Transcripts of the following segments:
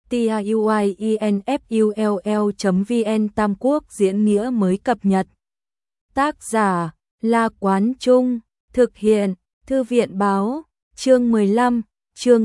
tiuinfull.vn Tam Quốc diễn nghĩa mới cập nhật. Tác giả La Quán Trung, thực hiện Thư viện Báo, chương 15, chương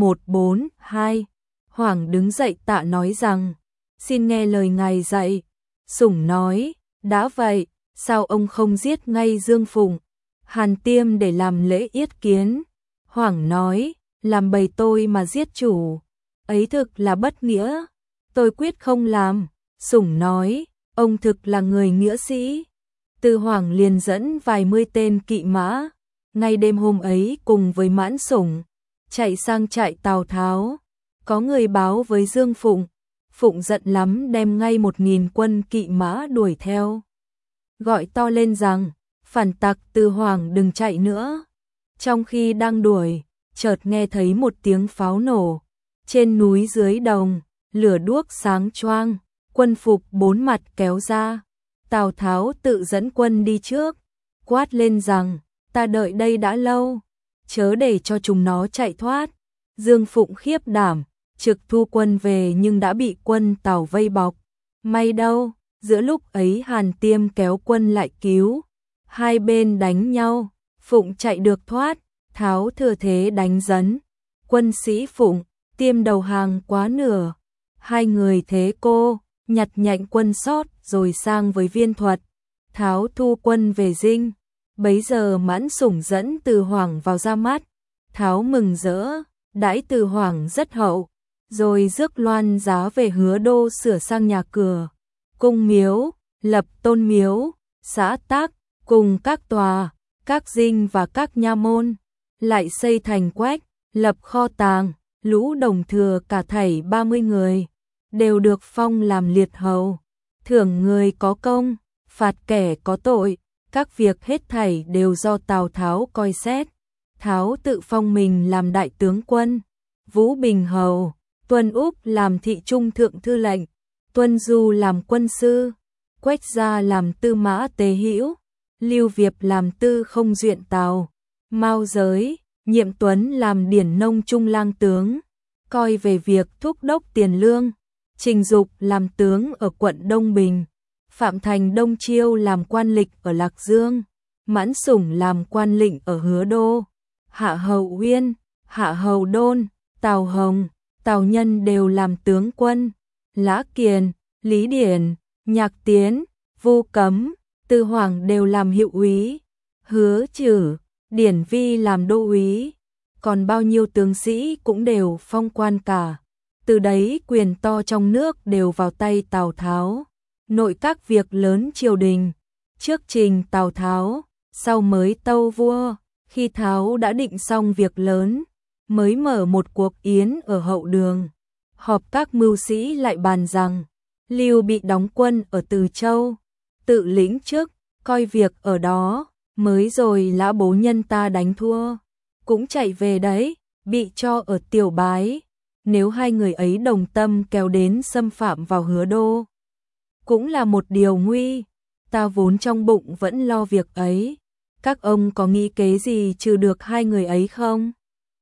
0142. Hoảng đứng dậy tạ nói rằng, xin nghe lời ngài dạy. Sủng nói, đã vậy, sao ông không giết ngay Dương Phụng, Hàn Tiêm để làm lễ yết kiến? Hoảng nói, làm bầy tôi mà giết chủ, ấy thực là bất nghĩa, tôi quyết không làm. Sủng nói, ông thực là người nghĩa sĩ. Từ Hoảng liền dẫn vài mươi tên kỵ mã, ngay đêm hôm ấy cùng với Mãn Sủng, chạy sang trại Tào Tháo. Có người báo với Dương Phụng, Phụng giận lắm đem ngay 1000 quân kỵ mã đuổi theo. Gọi to lên rằng, phản tặc Từ Hoảng đừng chạy nữa. Trong khi đang đuổi, chợt nghe thấy một tiếng pháo nổ. Trên núi dưới đồng, lửa đuốc sáng choang, quân phục 4 mặt kéo ra. Tào Tháo tự dẫn quân đi trước, quát lên rằng, ta đợi đây đã lâu, chớ để cho chúng nó chạy thoát. Dương Phụng khiếp đảm, trực thu quân về nhưng đã bị quân Tào vây bọc. May đâu, giữa lúc ấy Hàn Tiêm kéo quân lại cứu. Hai bên đánh nhau, Phụng chạy được thoát, Tháo thừa thế đánh dấn. Quân sĩ Phụng, Tiêm đầu hàng quá nửa. Hai người thế cô, nhặt nhạnh quân sót rồi sang với Viên Thuật. Tháo thu quân về Dinh. Bấy giờ Mãn Sủng dẫn Từ Hoảng vào ra mắt. Tháo mừng rỡ, đãi Từ Hoảng rất hậu, rồi rước loan giá về Hứa Đô sửa sang nhà cửa, cung miếu, lập tôn miếu, xã tác, cùng các tòa, các dinh và các nha môn, lại xây thành quách, lập kho tàng. Lũ đồng thừa cả thảy 30 người, đều được phong làm liệt hầu, thưởng người có công, phạt kẻ có tội, các việc hết thảy đều do Tào Tháo coi xét. Tháo tự phong mình làm đại tướng quân, Vũ Bình hầu, Tuân Úc làm thị trung thượng thư lệnh, Tuân Du làm quân sư, Quách Gia làm tư mã tế hữu, Lưu Việp làm tư không duyện tào, Mao Giới, Nhiệm Tuấn làm điển nông trung lang tướng, coi về việc thúc đốc tiền lương, Trình Dục làm tướng ở quận Đông Bình, Phạm Thành Đông Chiêu làm quan lịch ở Lạc Dương, Mãn Sủng làm quan lĩnh ở Hứa Đô, Hạ Hầu Uyên, Hạ Hầu Đôn, Tào Hồng, Tào Nhân đều làm tướng quân, Lã Kiền, Lý Điển, Nhạc Tiến, Vu Cấm, Từ Hoảng đều làm hiệu úy, Hứa Trử, Điển Vi làm đô úy, còn bao nhiêu tướng sĩ cũng đều phong quan cả. Từ đấy quyền to trong nước đều vào tay Tào Tháo. Nội các việc lớn triều đình, trước trình Tào Tháo, sau mới tâu vua. Khi Tháo đã định xong việc lớn, mới mở một cuộc yến ở hậu đường. Họp các mưu sĩ lại bàn rằng, Lưu Bị đóng quân ở Từ Châu, tự lĩnh chức, coi việc ở đó. Mới rồi Lã Bố nhân ta đánh thua, cũng chạy về đấy, bị cho ở Tiểu Bái. Nếu hai người ấy đồng tâm kéo đến xâm phạm vào Hứa Đô, cũng là một điều nguy. Ta vốn trong bụng vẫn lo việc ấy, các ông có nghĩ kế gì trừ được hai người ấy không?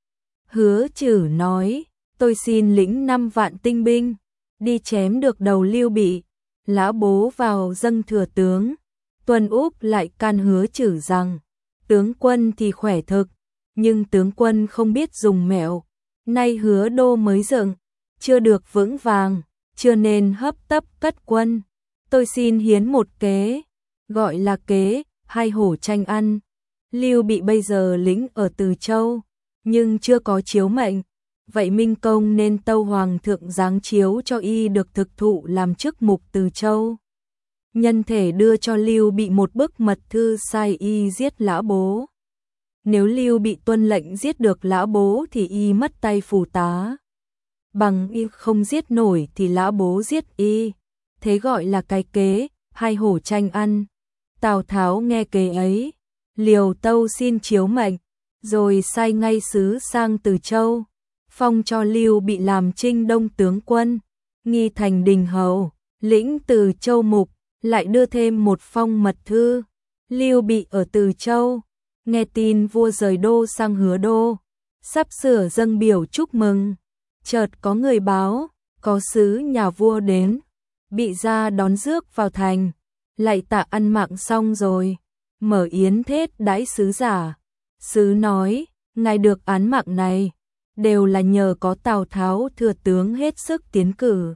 Hứa Trử nói, tôi xin lĩnh 5 vạn tinh binh, đi chém được đầu Lưu Bị. Lã Bố vào dâng thừa tướng. Tuân Úc lại can Hứa Trử rằng, tướng quân thì khỏe thực, nhưng tướng quân không biết dùng mẹo. Nay Hứa Đô mới dựng, chưa được vững vàng, chưa nên hấp tấp cất quân. Tôi xin hiến một kế, gọi là kế hai hổ tranh ăn. Lưu Bị bây giờ lĩnh ở Từ Châu, nhưng chưa có chiếu mệnh. Vậy Minh Công nên tâu Hoàng thượng giáng chiếu cho y được thực thụ làm chức mục Từ Châu. Nhân thể đưa cho Lưu Bị một bức mật thư sai y giết Lã Bố. Nếu Lưu Bị tuân lệnh giết được Lã Bố thì y mất tay phù tá. Bằng y không giết nổi thì Lã Bố giết y. Thế gọi là cái kế, hai hổ tranh ăn. Tào Tháo nghe kế ấy, liều tâu xin chiếu mệnh, rồi sai ngay sứ sang Từ Châu, phong cho Lưu Bị làm Trinh Đông tướng quân, nghi thành đình hầu, lĩnh Từ Châu mục. Lại đưa thêm một phong mật thư. Lưu Bị ở Từ Châu, nghe tin vua rời đô sang Hứa Đô, sắp sửa dâng biểu chúc mừng. Chợt có người báo, có sứ nhà vua đến, bị ra đón rước vào thành, lại tạ ăn mạng xong rồi, mở yến thết đãi sứ giả. Sứ nói, ngài được án mạng này, đều là nhờ có Tào Tháo thừa tướng hết sức tiến cử.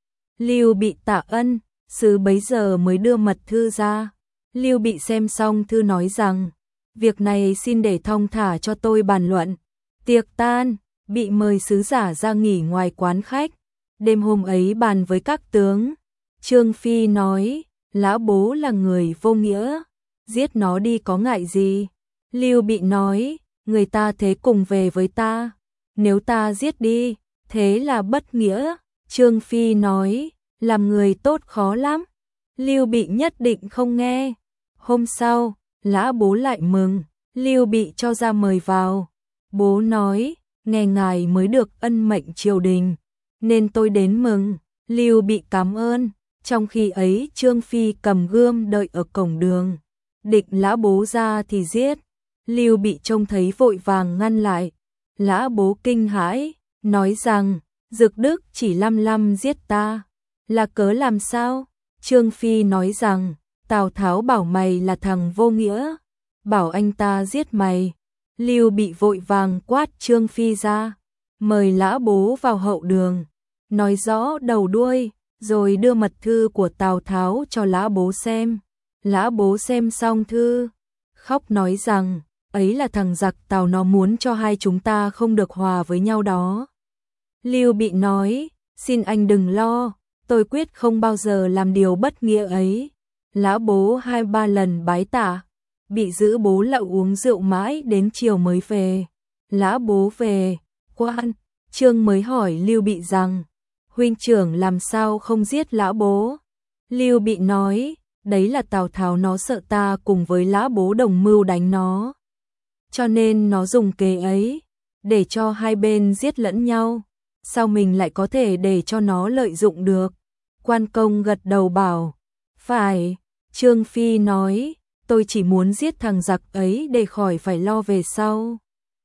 Lưu Bị tạ ân, sứ bấy giờ mới đưa mật thư ra. Lưu Bị xem xong thư nói rằng, việc này xin để thong thả cho tôi bàn luận. Tiệc tan, Bị mời sứ giả ra nghỉ ngoài quán khách. Đêm hôm ấy bàn với các tướng. Trương Phi nói, Lã Bố là người vô nghĩa, giết nó đi có ngại gì. Lưu Bị nói, người ta thế cùng về với ta, nếu ta giết đi, thế là bất nghĩa. Trương Phi nói, làm người tốt khó lắm. Lưu Bị nhất định không nghe. Hôm sau, Lã Bố lại mừng, Lưu Bị cho ra mời vào. Bố nói, nghe ngài mới được ân mệnh triều đình, nên tôi đến mừng. Lưu Bị cảm ơn. Trong khi ấy Trương Phi cầm gươm đợi ở cổng đường, định Lã Bố ra thì giết. Lưu Bị trông thấy vội vàng ngăn lại. Lã Bố kinh hãi, nói rằng, Dực Đức chỉ lăm giết ta, là cớ làm sao? Trương Phi nói rằng, Tào Tháo bảo mày là thằng vô nghĩa, bảo anh ta giết mày. Lưu Bị vội vàng quát Trương Phi ra, mời Lã Bố vào hậu đường, nói rõ đầu đuôi, rồi đưa mật thư của Tào Tháo cho Lã Bố xem. Lã Bố xem xong thư, khóc nói rằng, ấy là thằng giặc Tào, nó muốn cho hai chúng ta không được hòa với nhau đó. Lưu Bị nói, xin anh đừng lo, tôi quyết không bao giờ làm điều bất nghĩa ấy. Lã Bố 2-3 lần bái tạ, bị giữ bố lậu uống rượu mãi đến chiều mới về. Lã Bố về, quan, Trương mới hỏi Lưu Bị rằng, huynh trưởng làm sao không giết Lã Bố? Lưu Bị nói, đấy là Tào Tháo nó sợ ta cùng với Lã Bố đồng mưu đánh nó, cho nên nó dùng kế ấy, để cho hai bên giết lẫn nhau, sao mình lại có thể để cho nó lợi dụng được? Quan công gật đầu bảo, phải. Trương Phi nói, tôi chỉ muốn giết thằng giặc ấy để khỏi phải lo về sau.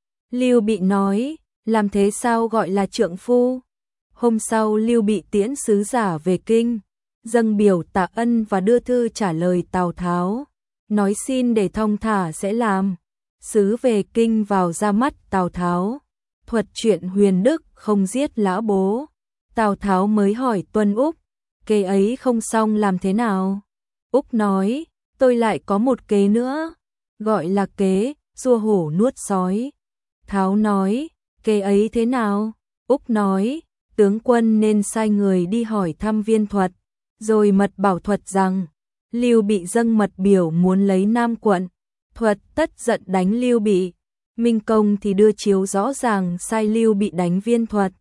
Lưu Bị nói, làm thế sao gọi là trượng phu? Hôm sau Lưu Bị tiễn sứ giả về kinh, dâng biểu tạ ân và đưa thư trả lời Tào Tháo, nói xin để thong thả sẽ làm. Sứ về kinh vào ra mắt Tào Tháo, thuật chuyện Huyền Đức không giết Lã Bố. Tào Tháo mới hỏi Tuân Úc, kế ấy không xong làm thế nào? Úc nói, tôi lại có một kế nữa, gọi là kế rùa hổ nuốt sói. Tháo nói, kế ấy thế nào? Úc nói, tướng quân nên sai người đi hỏi thăm Viên Thuật, rồi mật bảo Thuật rằng, Lưu Bị dâng mật biểu muốn lấy Nam quận. Thuật tất giận đánh Lưu Bị. Minh Công thì đưa chiếu rõ ràng sai Lưu Bị đánh Viên Thuật.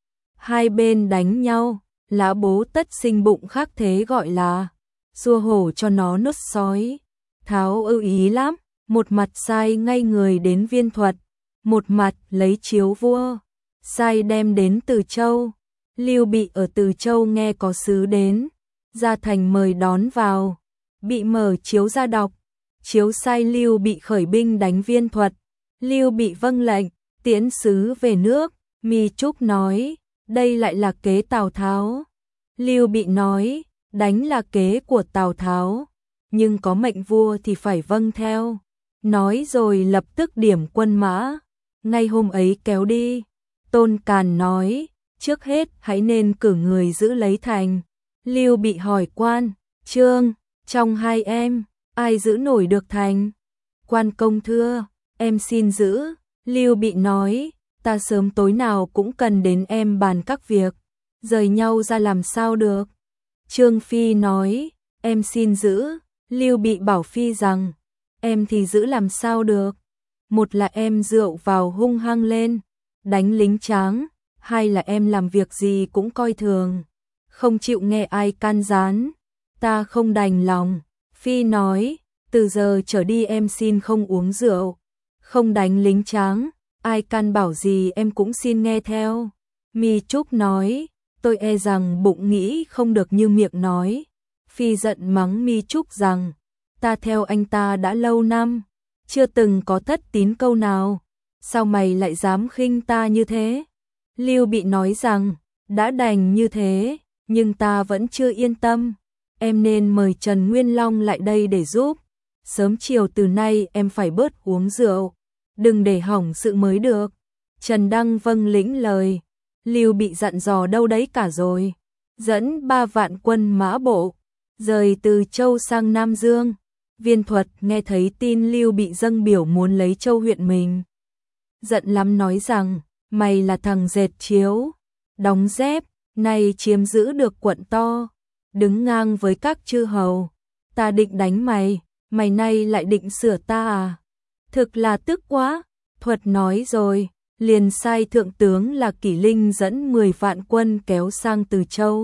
Hai bên đánh nhau, Lã Bố tất sinh bụng khác thế gọi là rùa hổ cho nó nuốt sói. Tháo ưu ý lắm, một mặt sai ngay người đến Viên Thuật, một mặt lấy chiếu vua, sai đem đến Từ Châu. Lưu Bị ở Từ Châu nghe có sứ đến, ra thành mời đón vào, bị mở chiếu ra đọc. Chiếu sai Lưu Bị khởi binh đánh Viên Thuật. Lưu Bị vâng lệnh, tiễn sứ về nước. Mi Trúc nói, đây lại là kế Tào Tháo. Lưu Bị nói, đánh là kế của Tào Tháo, nhưng có mệnh vua thì phải vâng theo. Nói rồi lập tức điểm quân mã, ngay hôm ấy kéo đi. Tôn Càn nói, trước hết hãy nên cử người giữ lấy thành. Lưu Bị hỏi quan, Trương, trong hai em, ai giữ nổi được thành? Quan công thưa, em xin giữ. Lưu Bị nói, ta sớm tối nào cũng cần đến em bàn các việc, rời nhau ra làm sao được? Trương Phi nói, em xin giữ. Lưu Bị bảo Phi rằng, em thì giữ làm sao được? Một là em rượu vào hung hăng lên, đánh lính tráng, hai là em làm việc gì cũng coi thường, không chịu nghe ai can gián, ta không đành lòng. Phi nói, từ giờ trở đi em xin không uống rượu, không đánh lính tráng, ai can bảo gì em cũng xin nghe theo. Mi Trúc nói, tôi e rằng bụng nghĩ không được như miệng nói. Phi giận mắng Mi Trúc rằng, ta theo anh ta đã lâu năm, chưa từng có thất tín câu nào, sao mày lại dám khinh ta như thế? Lưu Bị nói rằng, đã đành như thế, nhưng ta vẫn chưa yên tâm. Em nên mời Trần Nguyên Long lại đây để giúp. Sớm chiều từ nay em phải bớt uống rượu, đừng để hỏng sự mới được. Trần Đăng vâng lĩnh lời. Lưu Bị dặn dò đâu đấy cả rồi. Dẫn 3 vạn quân mã bộ, rời từ Châu sang Nam Dương. Viên Thuật nghe thấy tin Lưu Bị dâng biểu muốn lấy Châu huyện mình, giận lắm nói rằng, mày là thằng dệt chiếu, đóng dép, nay chiếm giữ được quận to, đứng ngang với các chư hầu. Ta định đánh mày, mày nay lại định sửa ta à? Thực là tức quá. Thuật nói rồi, liền sai thượng tướng là Kỷ Linh dẫn 10 vạn quân kéo sang Từ Châu.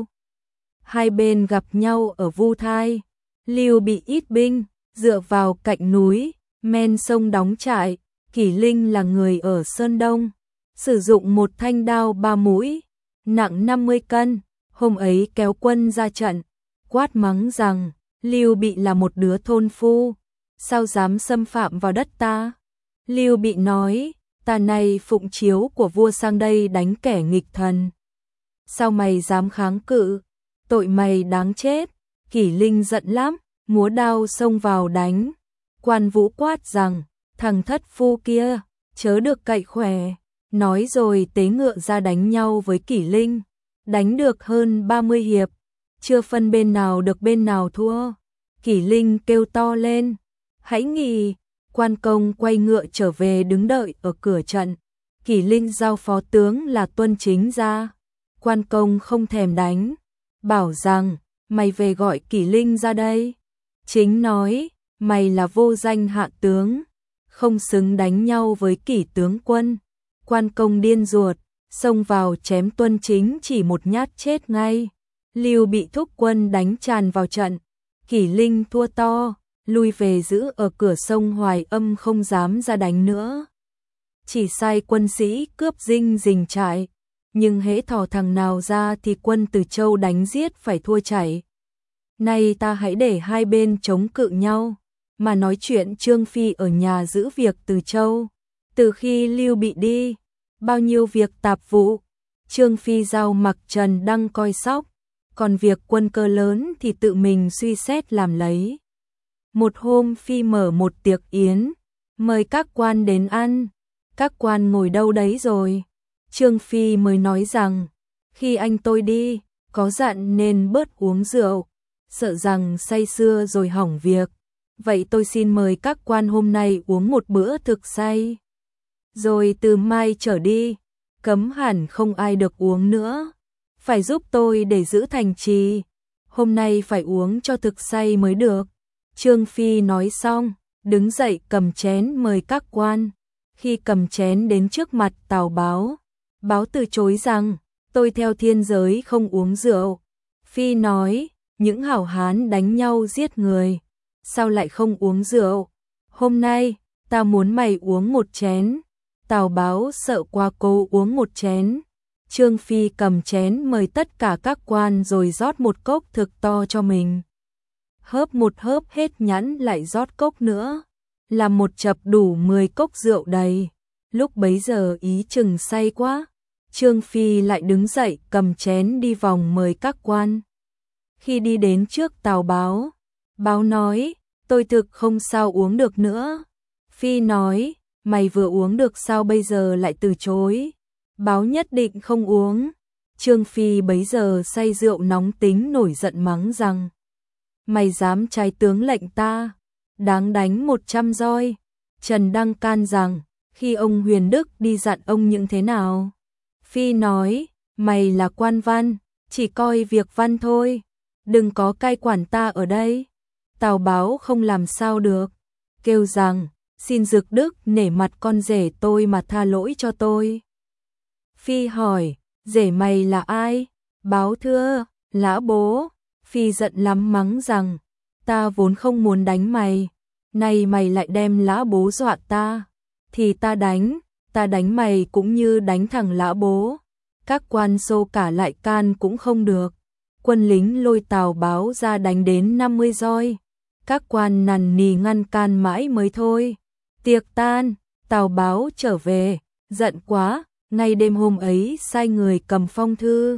Hai bên gặp nhau ở Vu Thai. Lưu Bị ít binh, dựa vào cạnh núi, men sông đóng trại. Kỷ Linh là người ở Sơn Đông, sử dụng một thanh đao 3 mũi, nặng 50 cân. Hôm ấy kéo quân ra trận, quát mắng rằng, Lưu Bị là một đứa thôn phu, sao dám xâm phạm vào đất ta? Lưu Bị nói, ta này phụng chiếu của vua sang đây đánh kẻ nghịch thần. Sao mày dám kháng cự? Tội mày đáng chết. Kỷ Linh giận lắm, múa đao xông vào đánh. Quan Vũ quát rằng, thằng thất phu kia, chớ được cậy khỏe. Nói rồi tế ngựa ra đánh nhau với Kỷ Linh. Đánh được hơn 30 hiệp, chưa phân bên nào được bên nào thua. Kỷ Linh kêu to lên, hãy nghỉ. Quan Công quay ngựa trở về đứng đợi ở cửa trận. Kỷ Linh giao phó tướng là Tuân Chính ra. Quan Công không thèm đánh, bảo rằng, mày về gọi Kỷ Linh ra đây. Chính nói, mày là vô danh hạ tướng, không xứng đánh nhau với Kỷ tướng quân. Quan Công điên ruột, xông vào chém Tuân Chính chỉ một nhát chết ngay. Lưu Bị thúc quân đánh tràn vào trận. Kỷ Linh thua to, lui về giữ ở cửa sông Hoài Âm không dám ra đánh nữa. Chỉ sai quân sĩ cướp dinh rình trại, nhưng hễ thò thằng nào ra thì quân Từ Châu đánh giết phải thua chảy. Nay ta hãy để hai bên chống cự nhau, mà nói chuyện Trương Phi ở nhà giữ việc Từ Châu. Từ khi Lưu Bị đi, bao nhiêu việc tạp vụ, Trương Phi giao mặc Trần Đăng coi sóc, còn việc quân cơ lớn thì tự mình suy xét làm lấy. Một hôm Phi mở một tiệc yến, mời các quan đến ăn. Các quan ngồi đâu đấy rồi. Trương Phi mới nói rằng, khi anh tôi đi, có dặn nên bớt uống rượu, sợ rằng say sưa rồi hỏng việc. Vậy tôi xin mời các quan hôm nay uống một bữa thực say. Rồi từ mai trở đi, cấm hẳn không ai được uống nữa. Phải giúp tôi để giữ thành trì. Hôm nay phải uống cho thực say mới được. Trương Phi nói xong, đứng dậy cầm chén mời các quan. Khi cầm chén đến trước mặt Tào Báo, Báo từ chối rằng, tôi theo thiên giới không uống rượu. Phi nói, những hảo hán đánh nhau giết người, sao lại không uống rượu? Hôm nay, ta muốn mày uống một chén. Tào Báo sợ quá cố uống một chén. Trương Phi cầm chén mời tất cả các quan rồi rót một cốc thực to cho mình. Hớp một hớp hết nhãn lại rót cốc nữa, làm một chập đủ 10 cốc rượu đầy. Lúc bấy giờ ý chừng say quá, Trương Phi lại đứng dậy cầm chén đi vòng mời các quan. Khi đi đến trước Tào Báo, Báo nói, tôi thực không sao uống được nữa. Phi nói, mày vừa uống được sao bây giờ lại từ chối? Báo nhất định không uống. Trương Phi bấy giờ say rượu nóng tính nổi giận mắng rằng, mày dám trái tướng lệnh ta, đáng đánh 100 roi. Trần Đăng can rằng, khi ông Huyền Đức đi dặn ông những thế nào? Phi nói, mày là quan văn, chỉ coi việc văn thôi, đừng có cai quản ta ở đây. Tào Báo không làm sao được, kêu rằng, xin Dực Đức nể mặt con rể tôi mà tha lỗi cho tôi. Phi hỏi, rể mày là ai? Báo thưa, Lã Bố. Phi giận lắm mắng rằng, ta vốn không muốn đánh mày, nay mày lại đem Lã Bố dọa ta, thì ta đánh mày cũng như đánh thằng Lã Bố. Các quan xô cả lại can cũng không được. Quân lính lôi Tào Báo ra đánh đến 50 roi. Các quan nằn nì ngăn can mãi mới thôi. Tiệc tan, Tào Báo trở về, giận quá, ngay đêm hôm ấy sai người cầm phong thư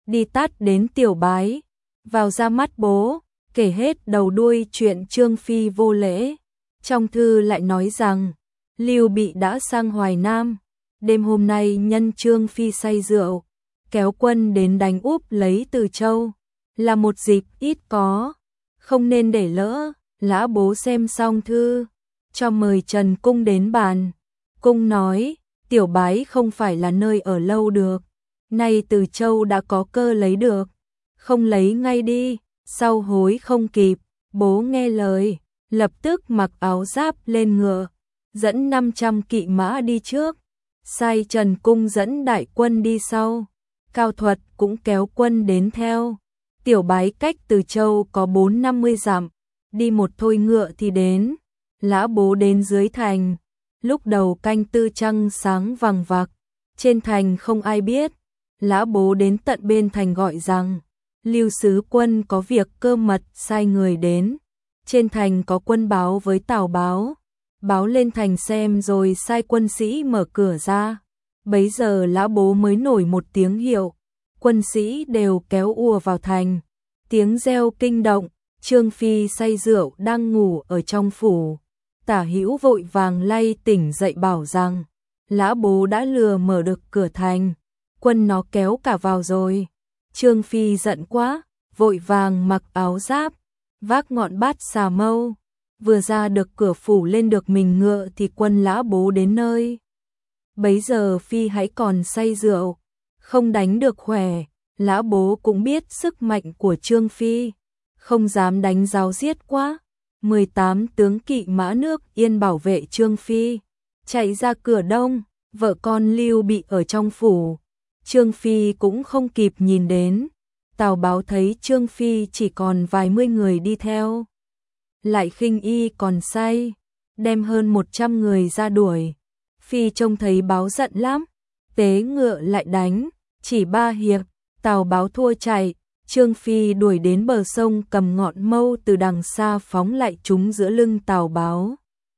đi tắt đến Tiểu Bái, vào ra mắt bố, kể hết đầu đuôi chuyện Trương Phi vô lễ. Trong thư lại nói rằng, Lưu Bị đã sang Hoài Nam, đêm hôm nay nhân Trương Phi say rượu, kéo quân đến đánh úp lấy Từ Châu, là một dịp ít có, không nên để lỡ. Lã bố xem xong thư, cho mời Trần Cung đến bàn. Cung nói, Tiểu Bái không phải là nơi ở lâu được, nay Từ Châu đã có cơ lấy được, không lấy ngay đi, sau hối không kịp. Bố nghe lời, lập tức mặc áo giáp lên ngựa, dẫn 500 kỵ mã đi trước, sai Trần Cung dẫn đại quân đi sau. Cao Thuật cũng kéo quân đến theo. Tiểu Bái cách Từ Châu có 4-50 dặm, đi một thôi ngựa thì đến. Lã bố đến dưới thành, lúc đầu canh tư trăng sáng vằng vặc, trên thành không ai biết. Lã bố đến tận bên thành gọi rằng, Lưu sứ quân có việc cơ mật sai người đến. Trên thành có quân báo với Tào báo, báo lên thành xem rồi sai quân sĩ mở cửa ra. Bấy giờ lã bố mới nổi một tiếng hiệu, quân sĩ đều kéo ùa vào thành. Tiếng reo kinh động, Trương Phi say rượu đang ngủ ở trong phủ. Tả Hữu vội vàng lay tỉnh dậy bảo rằng, lã bố đã lừa mở được cửa thành, quân nó kéo cả vào rồi. Trương Phi giận quá, vội vàng mặc áo giáp, vác ngọn bát xà mâu, vừa ra được cửa phủ lên được mình ngựa thì quân lã bố đến nơi. Bấy giờ Phi hãy còn say rượu, không đánh được khỏe. Lã bố cũng biết sức mạnh của Trương Phi, không dám đánh giáo giết quá. 18 tướng kỵ mã nước Yên bảo vệ Trương Phi, chạy ra cửa đông, vợ con Lưu Bị ở trong phủ. Trương Phi cũng không kịp nhìn đến. Tào báo thấy Trương Phi chỉ còn vài mươi người đi theo, lại khinh y còn say, đem hơn 100 người ra đuổi. Phi trông thấy báo giận lắm, tế ngựa lại đánh, chỉ 3 hiệp, Tào báo thua chạy. Trương Phi đuổi đến bờ sông cầm ngọn mâu từ đằng xa phóng lại trúng giữa lưng Tào báo.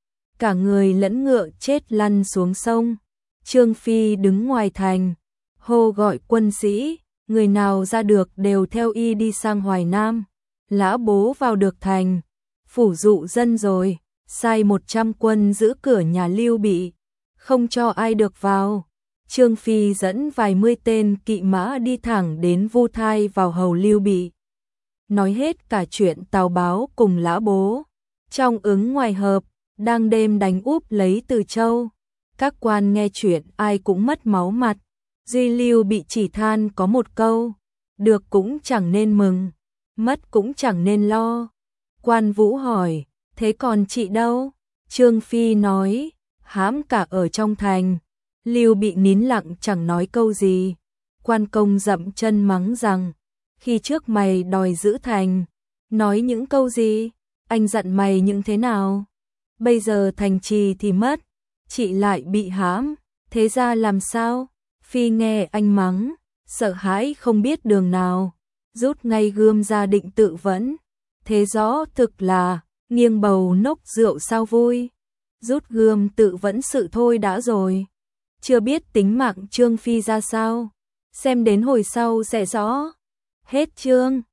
Cả người lẫn ngựa chết lăn xuống sông. Trương Phi đứng ngoài thành, hô gọi quân sĩ, người nào ra được đều theo y đi sang Hoài Nam. Lã bố vào được thành, phủ dụ dân rồi, sai 100 quân giữ cửa nhà Lưu Bị, không cho ai được vào. Trương Phi dẫn vài mươi tên kỵ mã đi thẳng đến Vu Thai vào hầu Lưu Bị, nói hết cả chuyện Tào báo cùng lã bố. Trong ứng ngoài hợp, đang đêm đánh úp lấy Từ Châu. Các quan nghe chuyện ai cũng mất máu mặt, duy Lưu Bị chỉ than có một câu, được cũng chẳng nên mừng, mất cũng chẳng nên lo. Quan Vũ hỏi, thế còn chị đâu? Trương Phi nói, hãm cả ở trong thành. Lưu Bị nín lặng chẳng nói câu gì. Quan Công dậm chân mắng rằng, khi trước mày đòi giữ thành, nói những câu gì? Anh dặn mày những thế nào? Bây giờ thành trì thì mất, chị lại bị hãm, thế ra làm sao? Phi nghe anh mắng, sợ hãi không biết đường nào, rút ngay gươm ra định tự vẫn. Thế rõ thực là, nghiêng bầu nốc rượu sao vui, rút gươm tự vẫn sự thôi đã rồi. Chưa biết tính mạng Trương Phi ra sao, xem đến hồi sau sẽ rõ. Hết chương.